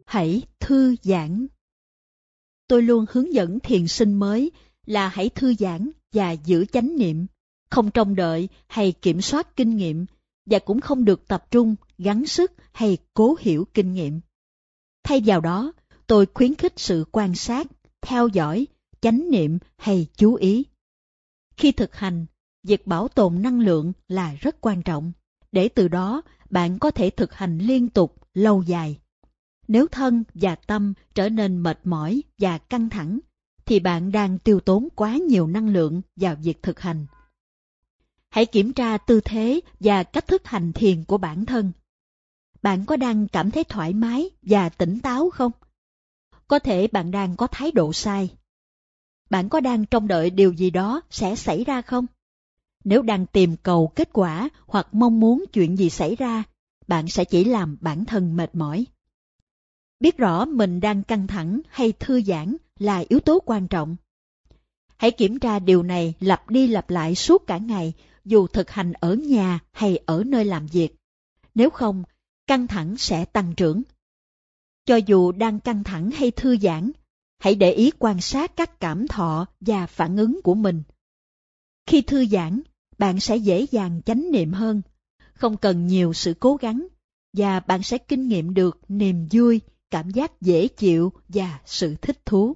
Hãy thư giãn. Tôi luôn hướng dẫn thiền sinh mới là hãy thư giãn và giữ chánh niệm, không trông đợi hay kiểm soát kinh nghiệm, và cũng không được tập trung, gắng sức hay cố hiểu kinh nghiệm. Thay vào đó, tôi khuyến khích sự quan sát, theo dõi, chánh niệm hay chú ý. Khi thực hành, việc bảo tồn năng lượng là rất quan trọng, để từ đó bạn có thể thực hành liên tục, lâu dài. Nếu thân và tâm trở nên mệt mỏi và căng thẳng, thì bạn đang tiêu tốn quá nhiều năng lượng vào việc thực hành. Hãy kiểm tra tư thế và cách thức hành thiền của bản thân. Bạn có đang cảm thấy thoải mái và tỉnh táo không? Có thể bạn đang có thái độ sai. Bạn có đang trông đợi điều gì đó sẽ xảy ra không? Nếu đang tìm cầu kết quả hoặc mong muốn chuyện gì xảy ra, bạn sẽ chỉ làm bản thân mệt mỏi. Biết rõ mình đang căng thẳng hay thư giãn là yếu tố quan trọng. Hãy kiểm tra điều này lặp đi lặp lại suốt cả ngày, dù thực hành ở nhà hay ở nơi làm việc. Nếu không, căng thẳng sẽ tăng trưởng. Cho dù đang căng thẳng hay thư giãn, hãy để ý quan sát các cảm thọ và phản ứng của mình. Khi thư giãn, bạn sẽ dễ dàng chánh niệm hơn, không cần nhiều sự cố gắng, và bạn sẽ kinh nghiệm được niềm vui, cảm giác dễ chịu và sự thích thú.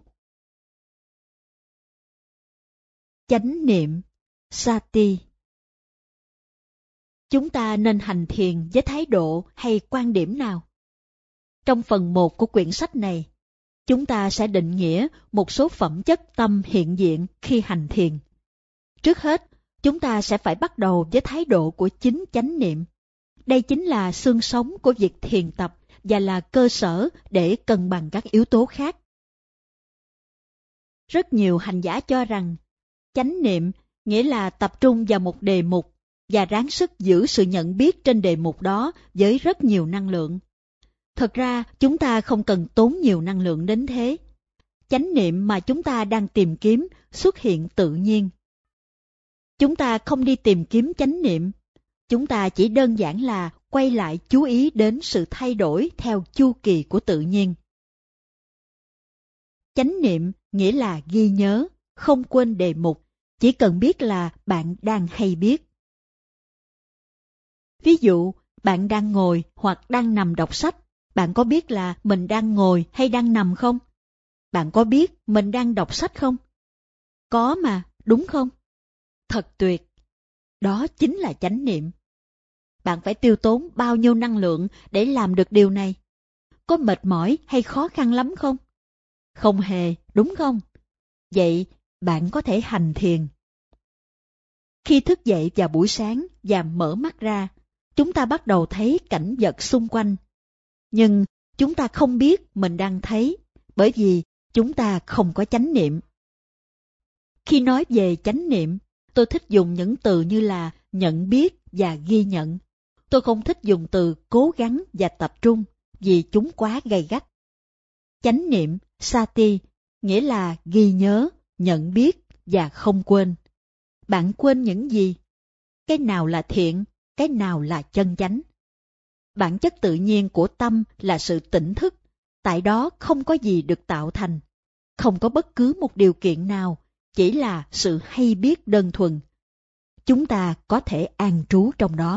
Chánh niệm, Sati. Chúng ta nên hành thiền với thái độ hay quan điểm nào? Trong phần 1 của quyển sách này, chúng ta sẽ định nghĩa một số phẩm chất tâm hiện diện khi hành thiền. Trước hết, chúng ta sẽ phải bắt đầu với thái độ của chính chánh niệm. Đây chính là xương sống của việc thiền tập và là cơ sở để cân bằng các yếu tố khác. Rất nhiều hành giả cho rằng chánh niệm nghĩa là tập trung vào một đề mục và ráng sức giữ sự nhận biết trên đề mục đó với rất nhiều năng lượng. Thật ra, chúng ta không cần tốn nhiều năng lượng đến thế. Chánh niệm mà chúng ta đang tìm kiếm xuất hiện tự nhiên. Chúng ta không đi tìm kiếm chánh niệm. Chúng ta chỉ đơn giản là quay lại chú ý đến sự thay đổi theo chu kỳ của tự nhiên. Chánh niệm nghĩa là ghi nhớ, không quên đề mục, chỉ cần biết là bạn đang hay biết. Ví dụ, bạn đang ngồi hoặc đang nằm đọc sách, bạn có biết là mình đang ngồi hay đang nằm không? Bạn có biết mình đang đọc sách không? Có mà, đúng không? Thật tuyệt! Đó chính là chánh niệm. Bạn phải tiêu tốn bao nhiêu năng lượng để làm được điều này? Có mệt mỏi hay khó khăn lắm không? Không hề, đúng không? Vậy, bạn có thể hành thiền. Khi thức dậy vào buổi sáng và mở mắt ra, chúng ta bắt đầu thấy cảnh vật xung quanh. Nhưng chúng ta không biết mình đang thấy, bởi vì chúng ta không có chánh niệm. Khi nói về chánh niệm, tôi thích dùng những từ như là nhận biết và ghi nhận. Tôi không thích dùng từ cố gắng và tập trung, vì chúng quá gay gắt. Chánh niệm, Sati, nghĩa là ghi nhớ, nhận biết và không quên. Bạn quên những gì? Cái nào là thiện, cái nào là chân chánh? Bản chất tự nhiên của tâm là sự tỉnh thức, tại đó không có gì được tạo thành, không có bất cứ một điều kiện nào, chỉ là sự hay biết đơn thuần. Chúng ta có thể an trú trong đó.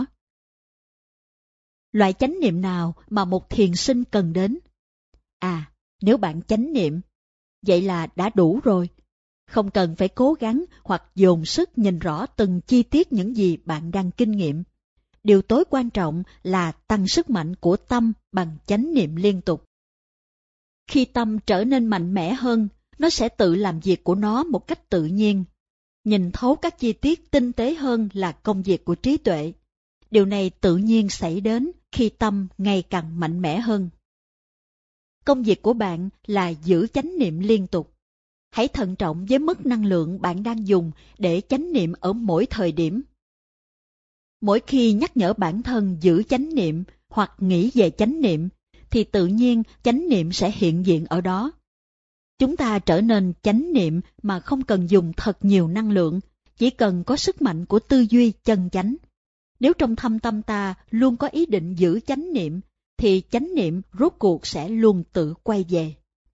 Loại chánh niệm nào mà một thiền sinh cần đến? Nếu bạn chánh niệm, vậy là đã đủ rồi. Không cần phải cố gắng hoặc dồn sức nhìn rõ từng chi tiết những gì bạn đang kinh nghiệm. Điều tối quan trọng là tăng sức mạnh của tâm bằng chánh niệm liên tục. Khi tâm trở nên mạnh mẽ hơn, nó sẽ tự làm việc của nó một cách tự nhiên. Nhìn thấu các chi tiết tinh tế hơn là công việc của trí tuệ. Điều này tự nhiên xảy đến khi tâm ngày càng mạnh mẽ hơn. Công việc của bạn là giữ chánh niệm liên tục. Hãy thận trọng với mức năng lượng bạn đang dùng để chánh niệm ở mỗi thời điểm. Mỗi khi nhắc nhở bản thân giữ chánh niệm hoặc nghĩ về chánh niệm, thì tự nhiên chánh niệm sẽ hiện diện ở đó. Chúng ta trở nên chánh niệm mà không cần dùng thật nhiều năng lượng, chỉ cần có sức mạnh của tư duy chân chánh. Nếu trong thâm tâm ta luôn có ý định giữ chánh niệm, thì chánh niệm rốt cuộc sẽ luôn tự quay về.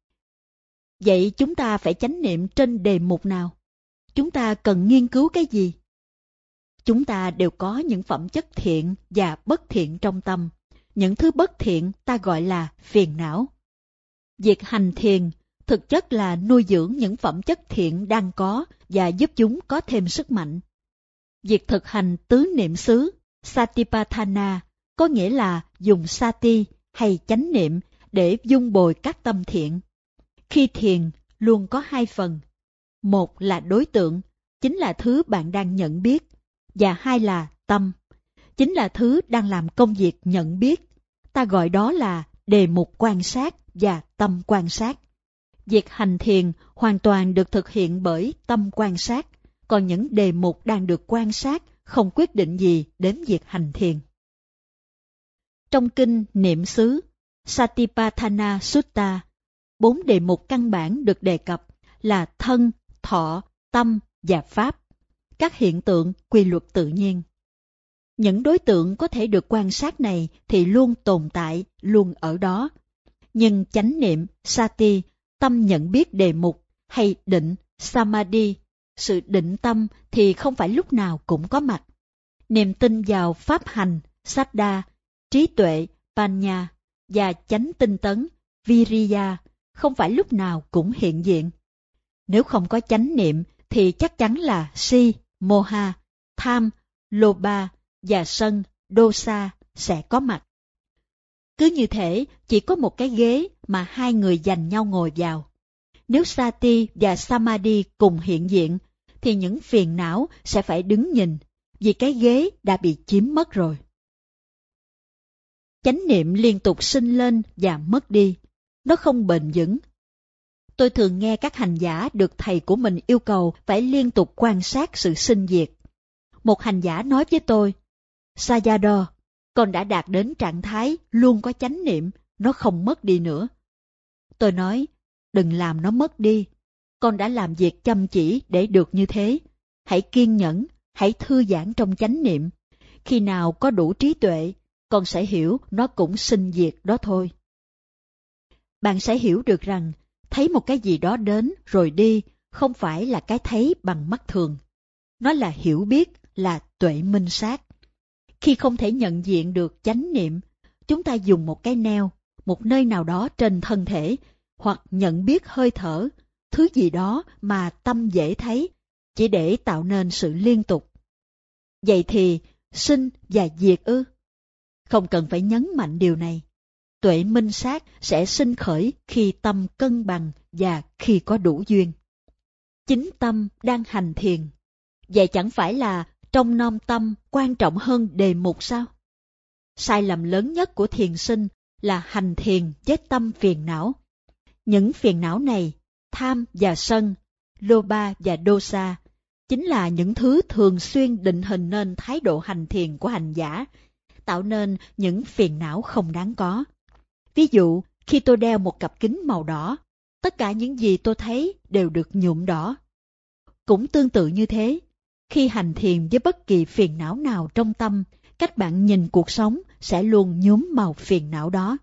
Vậy chúng ta phải chánh niệm trên đề mục nào? Chúng ta cần nghiên cứu cái gì? Chúng ta đều có những phẩm chất thiện và bất thiện trong tâm. Những thứ bất thiện ta gọi là phiền não. Việc hành thiền thực chất là nuôi dưỡng những phẩm chất thiện đang có và giúp chúng có thêm sức mạnh. Việc thực hành tứ niệm xứ, Satipatthana, có nghĩa là dùng sati hay chánh niệm để dung bồi các tâm thiện. Khi thiền luôn có hai phần. Một là đối tượng, chính là thứ bạn đang nhận biết, và hai là tâm, chính là thứ đang làm công việc nhận biết. Ta gọi đó là đề mục quan sát và tâm quan sát. Việc hành thiền hoàn toàn được thực hiện bởi tâm quan sát, còn những đề mục đang được quan sát không quyết định gì đến việc hành thiền. Trong kinh Niệm xứ Satipatthana Sutta, 4 đề mục căn bản được đề cập là thân, thọ, tâm và pháp, các hiện tượng quy luật tự nhiên. Những đối tượng có thể được quan sát này thì luôn tồn tại, luôn ở đó. Nhưng chánh niệm, sati, tâm nhận biết đề mục, hay định, samadhi, sự định tâm thì không phải lúc nào cũng có mặt. Niềm tin vào pháp hành, saddha, trí tuệ, panya và chánh tinh tấn, viriya, không phải lúc nào cũng hiện diện. Nếu không có chánh niệm thì chắc chắn là si, moha, tham, lobha và sân, dosa sẽ có mặt. Cứ như thể chỉ có một cái ghế mà hai người giành nhau ngồi vào. Nếu sati và samadhi cùng hiện diện thì những phiền não sẽ phải đứng nhìn vì cái ghế đã bị chiếm mất rồi. Chánh niệm liên tục sinh lên và mất đi, nó không bền vững. Tôi thường nghe các hành giả được thầy của mình yêu cầu phải liên tục quan sát sự sinh diệt. Một hành giả nói với tôi, Sayadaw, con đã đạt đến trạng thái luôn có chánh niệm, nó không mất đi nữa. Tôi nói, đừng làm nó mất đi. Con đã làm việc chăm chỉ để được như thế. Hãy kiên nhẫn, hãy thư giãn trong chánh niệm. Khi nào có đủ trí tuệ, con sẽ hiểu nó cũng sinh diệt đó thôi. Bạn sẽ hiểu được rằng, thấy một cái gì đó đến rồi đi không phải là cái thấy bằng mắt thường. Nó là hiểu biết, là tuệ minh sát. Khi không thể nhận diện được chánh niệm, chúng ta dùng một cái neo, một nơi nào đó trên thân thể, hoặc nhận biết hơi thở, thứ gì đó mà tâm dễ thấy, chỉ để tạo nên sự liên tục. Vậy thì, sinh và diệt ư? Không cần phải nhấn mạnh điều này. Tuệ minh sát sẽ sinh khởi khi tâm cân bằng và khi có đủ duyên. Chính tâm đang hành thiền. Vậy chẳng phải là trong nom tâm quan trọng hơn đề mục sao? Sai lầm lớn nhất của thiền sinh là hành thiền với tâm phiền não. Những phiền não này, tham và sân, lobha và dosa, chính là những thứ thường xuyên định hình nên thái độ hành thiền của hành giả, tạo nên những phiền não không đáng có. Ví dụ, khi tôi đeo một cặp kính màu đỏ, tất cả những gì tôi thấy đều được nhuộm đỏ. Cũng tương tự như thế, khi hành thiền với bất kỳ phiền não nào trong tâm, cách bạn nhìn cuộc sống sẽ luôn nhuốm màu phiền não đó.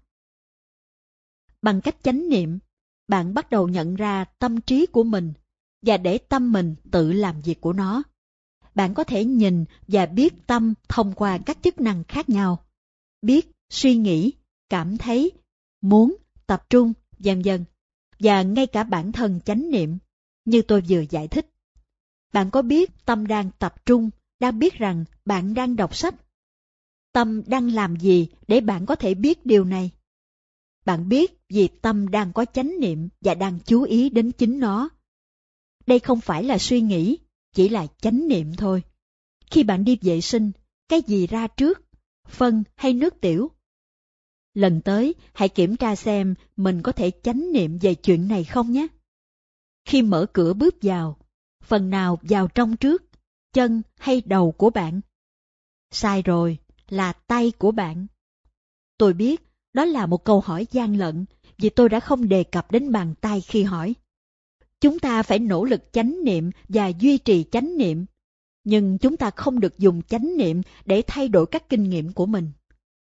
Bằng cách chánh niệm, bạn bắt đầu nhận ra tâm trí của mình và để tâm mình tự làm việc của nó. Bạn có thể nhìn và biết tâm thông qua các chức năng khác nhau. Biết, suy nghĩ, cảm thấy, muốn, tập trung, vân vân. Và ngay cả bản thân chánh niệm, như tôi vừa giải thích. Bạn có biết tâm đang tập trung, đang biết rằng bạn đang đọc sách? Tâm đang làm gì để bạn có thể biết điều này? Bạn biết vì tâm đang có chánh niệm và đang chú ý đến chính nó. Đây không phải là suy nghĩ, chỉ là chánh niệm thôi. Khi bạn đi vệ sinh, cái gì ra trước, phân hay nước tiểu? Lần tới, hãy kiểm tra xem mình có thể chánh niệm về chuyện này không nhé. Khi mở cửa bước vào, phần nào vào trong trước, chân hay đầu của bạn? Sai rồi, là tay của bạn. Tôi biết, đó là một câu hỏi gian lận, vì tôi đã không đề cập đến bàn tay khi hỏi. Chúng ta phải nỗ lực chánh niệm và duy trì chánh niệm, nhưng chúng ta không được dùng chánh niệm để thay đổi các kinh nghiệm của mình.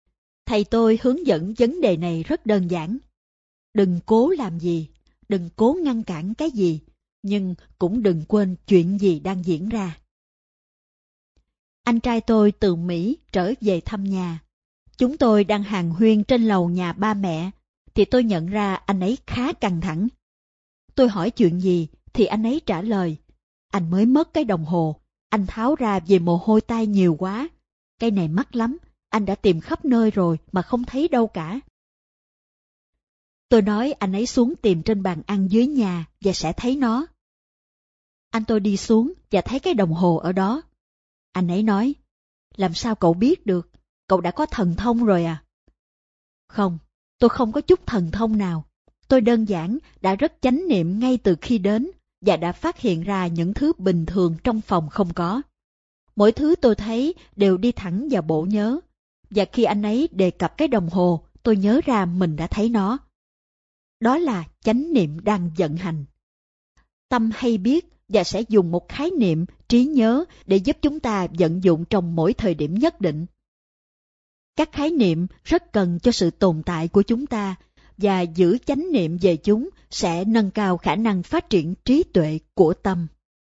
Thầy tôi hướng dẫn vấn đề này rất đơn giản. Đừng cố làm gì, đừng cố ngăn cản cái gì, nhưng cũng đừng quên chuyện gì đang diễn ra. Anh trai tôi từ Mỹ trở về thăm nhà. Chúng tôi đang hàn huyên trên lầu nhà ba mẹ, thì tôi nhận ra anh ấy khá căng thẳng. Tôi hỏi chuyện gì, thì anh ấy trả lời, anh mới mất cái đồng hồ, anh tháo ra vì mồ hôi tay nhiều quá. Cái này mắc lắm, anh đã tìm khắp nơi rồi mà không thấy đâu cả. Tôi nói anh ấy xuống tìm trên bàn ăn dưới nhà và sẽ thấy nó. Anh tôi đi xuống và thấy cái đồng hồ ở đó. Anh ấy nói, làm sao cậu biết được, cậu đã có thần thông rồi à? Không, tôi không có chút thần thông nào. Tôi đơn giản đã rất chánh niệm ngay từ khi đến và đã phát hiện ra những thứ bình thường trong phòng không có. Mỗi thứ tôi thấy đều đi thẳng vào bộ nhớ. Và khi anh ấy đề cập cái đồng hồ, tôi nhớ ra mình đã thấy nó. Đó là chánh niệm đang vận hành. Tâm hay biết và sẽ dùng một khái niệm, trí nhớ để giúp chúng ta vận dụng trong mỗi thời điểm nhất định. Các khái niệm rất cần cho sự tồn tại của chúng ta, và giữ chánh niệm về chúng sẽ nâng cao khả năng phát triển trí tuệ của tâm.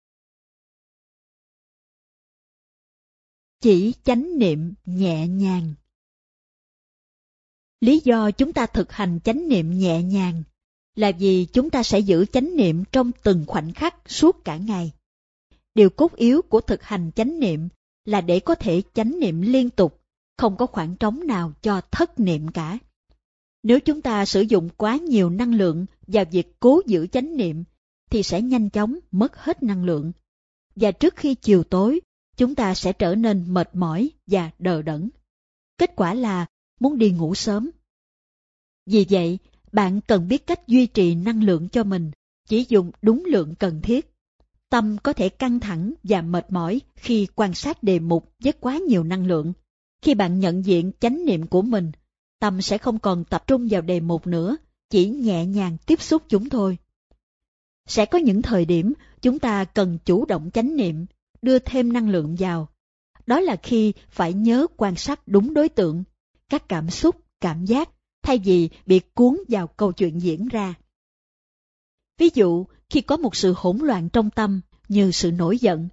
Chỉ chánh niệm nhẹ nhàng. Lý do chúng ta thực hành chánh niệm nhẹ nhàng là vì chúng ta sẽ giữ chánh niệm trong từng khoảnh khắc suốt cả ngày. Điều cốt yếu của thực hành chánh niệm là để có thể chánh niệm liên tục, không có khoảng trống nào cho thất niệm cả. Nếu chúng ta sử dụng quá nhiều năng lượng vào việc cố giữ chánh niệm, thì sẽ nhanh chóng mất hết năng lượng. Và trước khi chiều tối, chúng ta sẽ trở nên mệt mỏi và đờ đẫn. Kết quả là muốn đi ngủ sớm. Vì vậy, bạn cần biết cách duy trì năng lượng cho mình, chỉ dùng đúng lượng cần thiết. Tâm có thể căng thẳng và mệt mỏi khi quan sát đề mục với quá nhiều năng lượng. Khi bạn nhận diện chánh niệm của mình, tâm sẽ không còn tập trung vào đề mục nữa, chỉ nhẹ nhàng tiếp xúc chúng thôi. Sẽ có những thời điểm chúng ta cần chủ động chánh niệm, đưa thêm năng lượng vào. Đó là khi phải nhớ quan sát đúng đối tượng, các cảm xúc, cảm giác, thay vì bị cuốn vào câu chuyện diễn ra. Ví dụ, khi có một sự hỗn loạn trong tâm, như sự nổi giận.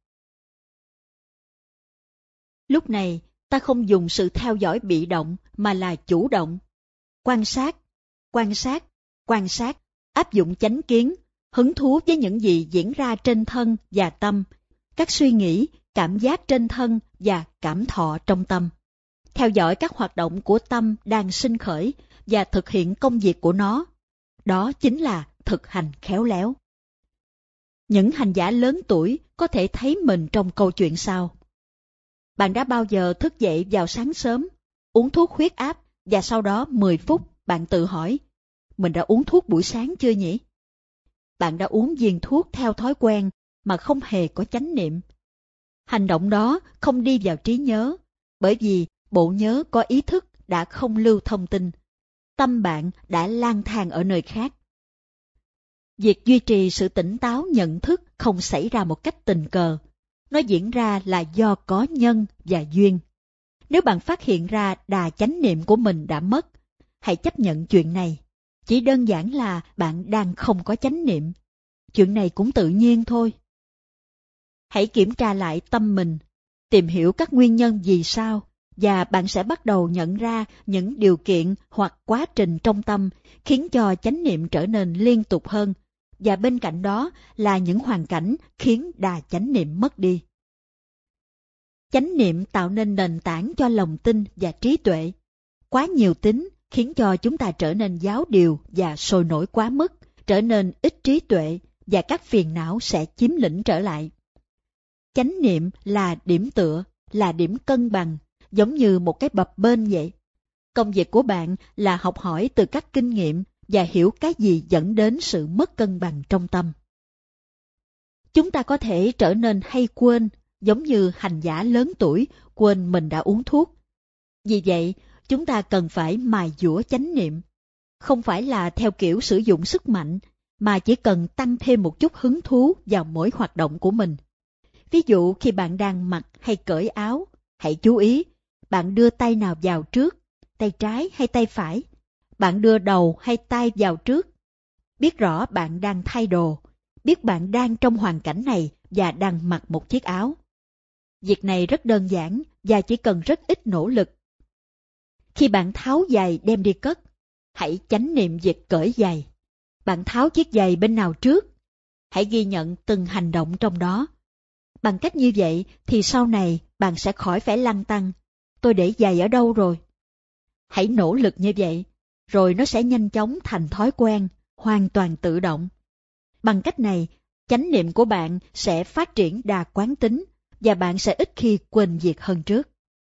Lúc này, ta không dùng sự theo dõi bị động mà là chủ động. Quan sát, quan sát, quan sát, áp dụng chánh kiến, hứng thú với những gì diễn ra trên thân và tâm, các suy nghĩ, cảm giác trên thân và cảm thọ trong tâm. Theo dõi các hoạt động của tâm đang sinh khởi và thực hiện công việc của nó. Đó chính là thực hành khéo léo. Những hành giả lớn tuổi có thể thấy mình trong câu chuyện sau. Bạn đã bao giờ thức dậy vào sáng sớm, uống thuốc huyết áp và sau đó 10 phút bạn tự hỏi, mình đã uống thuốc buổi sáng chưa nhỉ? Bạn đã uống viên thuốc theo thói quen mà không hề có chánh niệm. Hành động đó không đi vào trí nhớ, bởi vì bộ nhớ có ý thức đã không lưu thông tin. Tâm bạn đã lang thang ở nơi khác. Việc duy trì sự tỉnh táo nhận thức không xảy ra một cách tình cờ. Nó diễn ra là do có nhân và duyên. Nếu bạn phát hiện ra đà chánh niệm của mình đã mất, hãy chấp nhận chuyện này. Chỉ đơn giản là bạn đang không có chánh niệm. Chuyện này cũng tự nhiên thôi. Hãy kiểm tra lại tâm mình, tìm hiểu các nguyên nhân vì sao, và bạn sẽ bắt đầu nhận ra những điều kiện hoặc quá trình trong tâm khiến cho chánh niệm trở nên liên tục hơn, và bên cạnh đó là những hoàn cảnh khiến đà chánh niệm mất đi. Chánh niệm tạo nên nền tảng cho lòng tin và trí tuệ. Quá nhiều tín khiến cho chúng ta trở nên giáo điều và sôi nổi quá mức, trở nên ít trí tuệ và các phiền não sẽ chiếm lĩnh trở lại. Chánh niệm là điểm tựa, là điểm cân bằng, giống như một cái bập bênh vậy. Công việc của bạn là học hỏi từ các kinh nghiệm và hiểu cái gì dẫn đến sự mất cân bằng trong tâm. Chúng ta có thể trở nên hay quên, giống như hành giả lớn tuổi quên mình đã uống thuốc. Vì vậy, chúng ta cần phải mài dũa chánh niệm. Không phải là theo kiểu sử dụng sức mạnh, mà chỉ cần tăng thêm một chút hứng thú vào mỗi hoạt động của mình. Ví dụ khi bạn đang mặc hay cởi áo, hãy chú ý, bạn đưa tay nào vào trước, tay trái hay tay phải? Bạn đưa đầu hay tay vào trước? Biết rõ bạn đang thay đồ, biết bạn đang trong hoàn cảnh này và đang mặc một chiếc áo. Việc này rất đơn giản và chỉ cần rất ít nỗ lực. Khi bạn tháo giày đem đi cất, hãy chánh niệm việc cởi giày. Bạn tháo chiếc giày bên nào trước? Hãy ghi nhận từng hành động trong đó. Bằng cách như vậy thì sau này bạn sẽ khỏi phải lăn tăn. Tôi để giày ở đâu rồi? Hãy nỗ lực như vậy, rồi nó sẽ nhanh chóng thành thói quen, hoàn toàn tự động. Bằng cách này, chánh niệm của bạn sẽ phát triển đà quán tính và bạn sẽ ít khi quên việc hơn trước.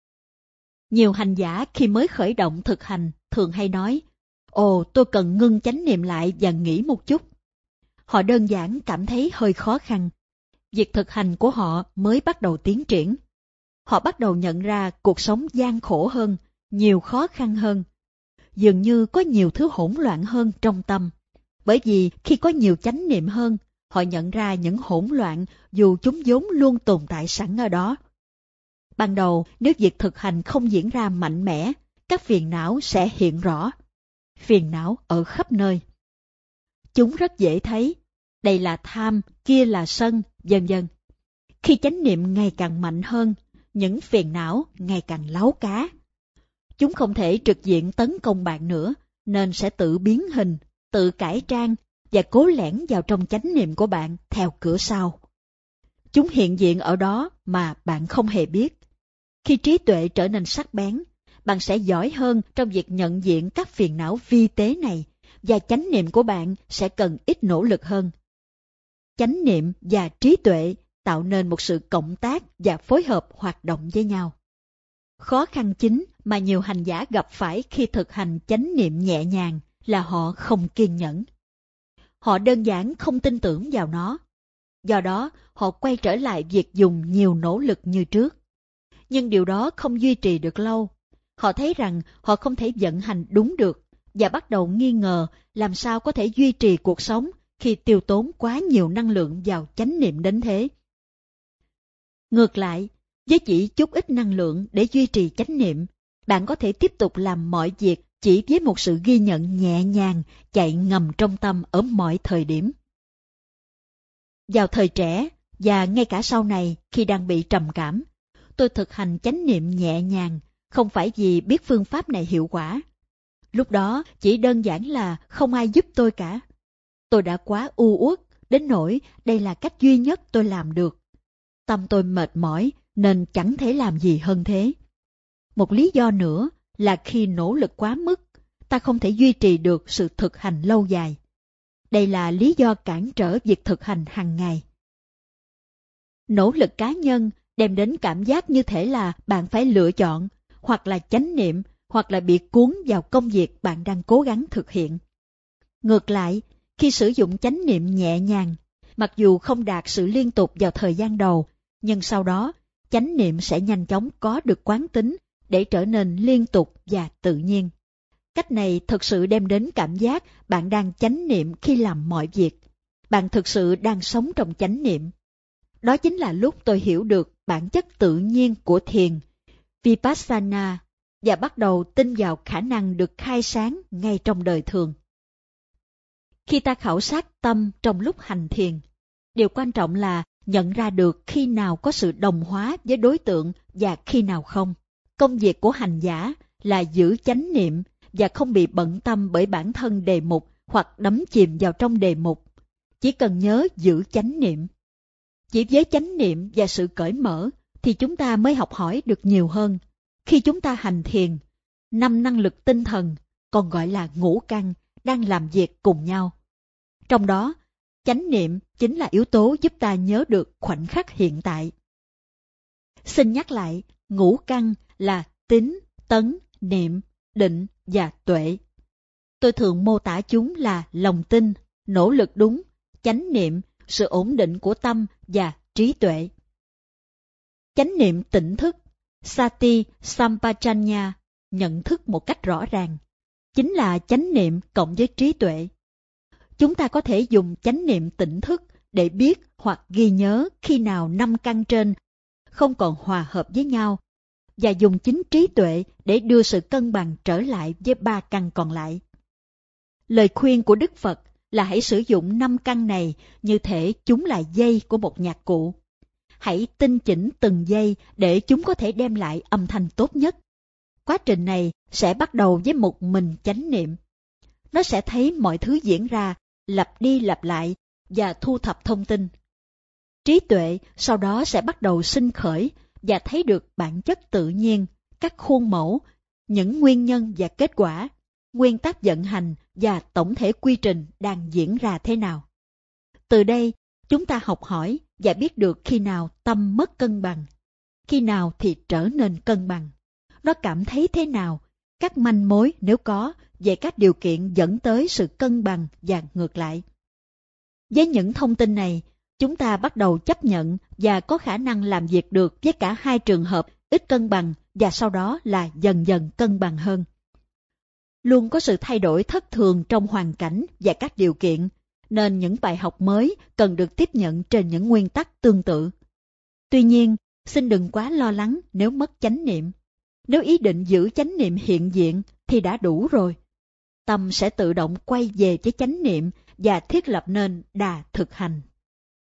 Nhiều hành giả khi mới khởi động thực hành thường hay nói, ồ, tôi cần ngưng chánh niệm lại và nghỉ một chút. Họ đơn giản cảm thấy hơi khó khăn. Việc thực hành của họ mới bắt đầu tiến triển. Họ bắt đầu nhận ra cuộc sống gian khổ hơn, nhiều khó khăn hơn. Dường như có nhiều thứ hỗn loạn hơn trong tâm. Bởi vì khi có nhiều chánh niệm hơn, họ nhận ra những hỗn loạn dù chúng vốn luôn tồn tại sẵn ở đó. Ban đầu, nếu việc thực hành không diễn ra mạnh mẽ, các phiền não sẽ hiện rõ. Phiền não ở khắp nơi. Chúng rất dễ thấy. Đây là tham, kia là sân, vân vân. Khi chánh niệm ngày càng mạnh hơn, những phiền não ngày càng láu cá. Chúng không thể trực diện tấn công bạn nữa, nên sẽ tự biến hình, tự cải trang và cố lẻn vào trong chánh niệm của bạn theo cửa sau. Chúng hiện diện ở đó mà bạn không hề biết. Khi trí tuệ trở nên sắc bén, bạn sẽ giỏi hơn trong việc nhận diện các phiền não vi tế này và chánh niệm của bạn sẽ cần ít nỗ lực hơn. Chánh niệm và trí tuệ tạo nên một sự cộng tác và phối hợp hoạt động với nhau. Khó khăn chính mà nhiều hành giả gặp phải khi thực hành chánh niệm nhẹ nhàng là họ không kiên nhẫn. Họ đơn giản không tin tưởng vào nó. Do đó, họ quay trở lại việc dùng nhiều nỗ lực như trước. Nhưng điều đó không duy trì được lâu. Họ thấy rằng họ không thể vận hành đúng được và bắt đầu nghi ngờ làm sao có thể duy trì cuộc sống khi tiêu tốn quá nhiều năng lượng vào chánh niệm đến thế. Ngược lại, với chỉ chút ít năng lượng để duy trì chánh niệm, bạn có thể tiếp tục làm mọi việc chỉ với một sự ghi nhận nhẹ nhàng chạy ngầm trong tâm ở mọi thời điểm. Vào thời trẻ và ngay cả sau này khi đang bị trầm cảm, tôi thực hành chánh niệm nhẹ nhàng, không phải vì biết phương pháp này hiệu quả. Lúc đó chỉ đơn giản là không ai giúp tôi cả. Tôi đã quá u uất đến nỗi đây là cách duy nhất tôi làm được. Tâm tôi mệt mỏi nên chẳng thể làm gì hơn thế. Một lý do nữa là khi nỗ lực quá mức, ta không thể duy trì được sự thực hành lâu dài. Đây là lý do cản trở việc thực hành hàng ngày. Nỗ lực cá nhân đem đến cảm giác như thể là bạn phải lựa chọn, hoặc là chánh niệm, hoặc là bị cuốn vào công việc bạn đang cố gắng thực hiện. Ngược lại, khi sử dụng chánh niệm nhẹ nhàng, mặc dù không đạt sự liên tục vào thời gian đầu, nhưng sau đó, chánh niệm sẽ nhanh chóng có được quán tính để trở nên liên tục và tự nhiên. Cách này thực sự đem đến cảm giác bạn đang chánh niệm khi làm mọi việc. Bạn thực sự đang sống trong chánh niệm. Đó chính là lúc tôi hiểu được bản chất tự nhiên của thiền, Vipassana, và bắt đầu tin vào khả năng được khai sáng ngay trong đời thường. Khi ta khảo sát tâm trong lúc hành thiền, điều quan trọng là nhận ra được khi nào có sự đồng hóa với đối tượng và khi nào không. Công việc của hành giả là giữ chánh niệm và không bị bận tâm bởi bản thân đề mục hoặc đắm chìm vào trong đề mục. Chỉ cần nhớ giữ chánh niệm. Chỉ với chánh niệm và sự cởi mở thì chúng ta mới học hỏi được nhiều hơn. Khi chúng ta hành thiền, 5 năng lực tinh thần, còn gọi là ngũ căn, đang làm việc cùng nhau. Trong đó, chánh niệm chính là yếu tố giúp ta nhớ được khoảnh khắc hiện tại. Xin nhắc lại, ngũ căn là tín, tấn, niệm, định và tuệ. Tôi thường mô tả chúng là lòng tin, nỗ lực đúng, chánh niệm, sự ổn định của tâm và trí tuệ. Chánh niệm tỉnh thức, Sati Sampajanya, nhận thức một cách rõ ràng, chính là chánh niệm cộng với trí tuệ. Chúng ta có thể dùng chánh niệm tỉnh thức để biết hoặc ghi nhớ khi nào 5 căn trên không còn hòa hợp với nhau, và dùng chính trí tuệ để đưa sự cân bằng trở lại với 3 căn còn lại. Lời khuyên của Đức Phật là hãy sử dụng 5 căn này như thể chúng là dây của một nhạc cụ. Hãy tinh chỉnh từng dây để chúng có thể đem lại âm thanh tốt nhất. Quá trình này sẽ bắt đầu với một mình chánh niệm. Nó sẽ thấy mọi thứ diễn ra, lặp đi lặp lại và thu thập thông tin. Trí tuệ sau đó sẽ bắt đầu sinh khởi và thấy được bản chất tự nhiên, các khuôn mẫu, những nguyên nhân và kết quả, nguyên tắc vận hành và tổng thể quy trình đang diễn ra thế nào. Từ đây, chúng ta học hỏi và biết được khi nào tâm mất cân bằng, khi nào thì trở nên cân bằng. Nó cảm thấy thế nào, các manh mối nếu có về các điều kiện dẫn tới sự cân bằng và ngược lại. Với những thông tin này, chúng ta bắt đầu chấp nhận và có khả năng làm việc được với cả hai trường hợp ít cân bằng và sau đó là dần dần cân bằng hơn. Luôn có sự thay đổi thất thường trong hoàn cảnh và các điều kiện, nên những bài học mới cần được tiếp nhận trên những nguyên tắc tương tự. Tuy nhiên, xin đừng quá lo lắng nếu mất chánh niệm. Nếu ý định giữ chánh niệm hiện diện thì đã đủ rồi. Tâm sẽ tự động quay về với chánh niệm và thiết lập nên đà thực hành.